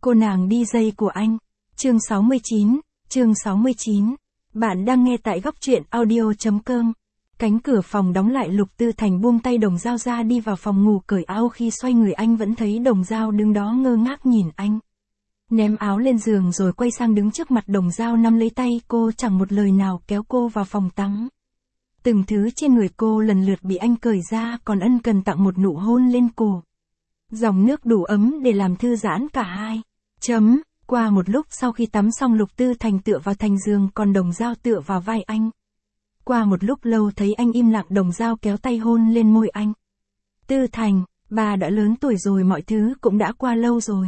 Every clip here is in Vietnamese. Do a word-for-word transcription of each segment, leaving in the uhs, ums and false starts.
Cô nàng đi dây của anh. Chương sáu mươi chín, chương sáu mươi chín. Bạn đang nghe tại góc truyện audio chấm com. Cánh cửa phòng đóng lại, Lục Tư Thành buông tay Đồng Dao ra đi vào phòng ngủ cởi áo, khi xoay người anh vẫn thấy Đồng Dao đứng đó ngơ ngác nhìn anh. Ném áo lên giường rồi quay sang đứng trước mặt Đồng Dao nắm lấy tay cô, chẳng một lời nào kéo cô vào phòng tắm. Từng thứ trên người cô lần lượt bị anh cởi ra, còn ân cần tặng một nụ hôn lên cổ. Dòng nước đủ ấm để làm thư giãn cả hai. Chấm, qua một lúc sau khi tắm xong, Lục Tư Thành tựa vào thành giường, còn Đồng Dao tựa vào vai anh. Qua một lúc lâu thấy anh im lặng, Đồng Dao kéo tay hôn lên môi anh. Tư Thành, bà đã lớn tuổi rồi, mọi thứ cũng đã qua lâu rồi.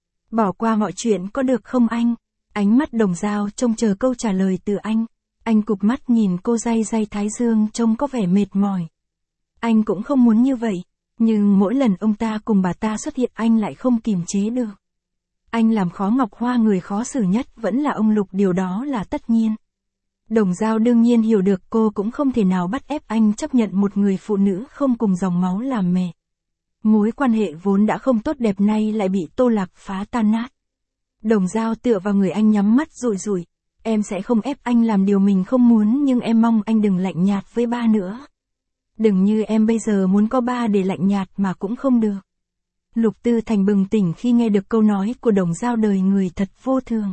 Bỏ qua mọi chuyện có được không anh? Ánh mắt Đồng Dao trông chờ câu trả lời từ anh. Anh cụp mắt nhìn cô, day day thái dương trông có vẻ mệt mỏi. Anh cũng không muốn như vậy, nhưng mỗi lần ông ta cùng bà ta xuất hiện anh lại không kiềm chế được. Anh làm khó Ngọc Hoa, người khó xử nhất vẫn là ông Lục, điều đó là tất nhiên. Đồng Dao đương nhiên hiểu được, cô cũng không thể nào bắt ép anh chấp nhận một người phụ nữ không cùng dòng máu làm mẹ. Mối quan hệ vốn đã không tốt đẹp nay lại bị Tô Lạc phá tan nát. Đồng Dao tựa vào người anh, nhắm mắt rủi rủi. Em sẽ không ép anh làm điều mình không muốn, nhưng em mong anh đừng lạnh nhạt với ba nữa. Đừng như em bây giờ muốn có ba để lạnh nhạt mà cũng không được. Lục Tư Thành bừng tỉnh khi nghe được câu nói của Đồng Dao, đời người thật vô thường.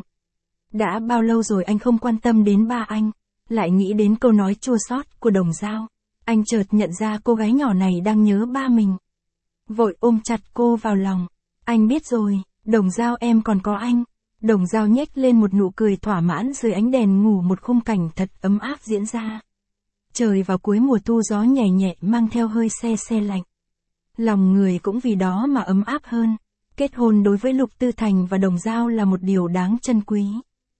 Đã bao lâu rồi anh không quan tâm đến ba anh, lại nghĩ đến câu nói chua xót của Đồng Dao. Anh chợt nhận ra cô gái nhỏ này đang nhớ ba mình. Vội ôm chặt cô vào lòng. Anh biết rồi, Đồng Dao, em còn có anh. Đồng Dao nhếch lên một nụ cười thỏa mãn, dưới ánh đèn ngủ một khung cảnh thật ấm áp diễn ra. Trời vào cuối mùa thu, gió nhẹ nhẹ mang theo hơi se se lạnh. Lòng người cũng vì đó mà ấm áp hơn. Kết hôn đối với Lục Tư Thành và Đồng Dao là một điều đáng trân quý.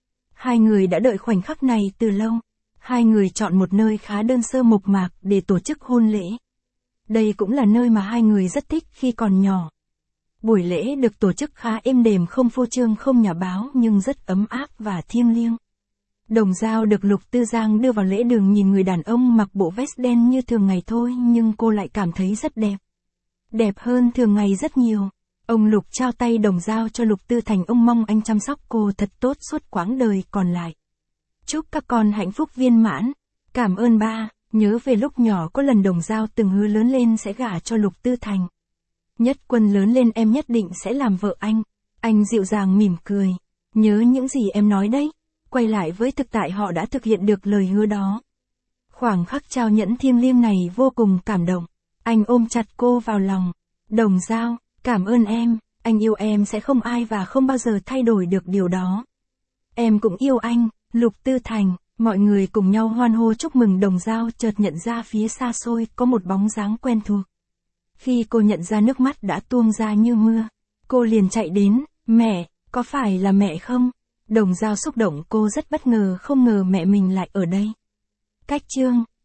Hai người đã đợi khoảnh khắc này từ lâu. Hai người chọn một nơi khá đơn sơ mộc mạc để tổ chức hôn lễ. Đây cũng là nơi mà hai người rất thích khi còn nhỏ. Buổi lễ được tổ chức khá êm đềm, không phô trương không nhả báo, nhưng rất ấm áp và thiêng liêng. Đồng Dao được Lục Tư Giang đưa vào lễ đường, nhìn người đàn ông mặc bộ vest đen như thường ngày thôi, nhưng cô lại cảm thấy rất đẹp. Đẹp hơn thường ngày rất nhiều. Ông Lục trao tay Đồng Dao cho Lục Tư Thành, ông mong anh chăm sóc cô thật tốt suốt quãng đời còn lại. Chúc các con hạnh phúc viên mãn. Cảm ơn ba. Nhớ về lúc nhỏ có lần Đồng Dao từng hứa lớn lên sẽ gả cho Lục Tư Thành. Nhất Quân, lớn lên em nhất định sẽ làm vợ anh. Anh dịu dàng mỉm cười. Nhớ những gì em nói đấy. Quay lại với thực tại, họ đã thực hiện được lời hứa đó. Khoảng khắc trao nhẫn thiêng liêng này vô cùng cảm động. Anh ôm chặt cô vào lòng. Đồng Dao, cảm ơn em. Anh yêu em sẽ không ai và không bao giờ thay đổi được điều đó. Em cũng yêu anh. Lục Tư Thành. Mọi người cùng nhau hoan hô chúc mừng. Đồng Dao chợt nhận ra phía xa xôi có một bóng dáng quen thuộc. Khi cô nhận ra, nước mắt đã tuôn ra như mưa. Cô liền chạy đến. Mẹ, có phải là mẹ không? Đồng Dao xúc động, cô rất bất ngờ, không ngờ mẹ mình lại ở đây. Cách chương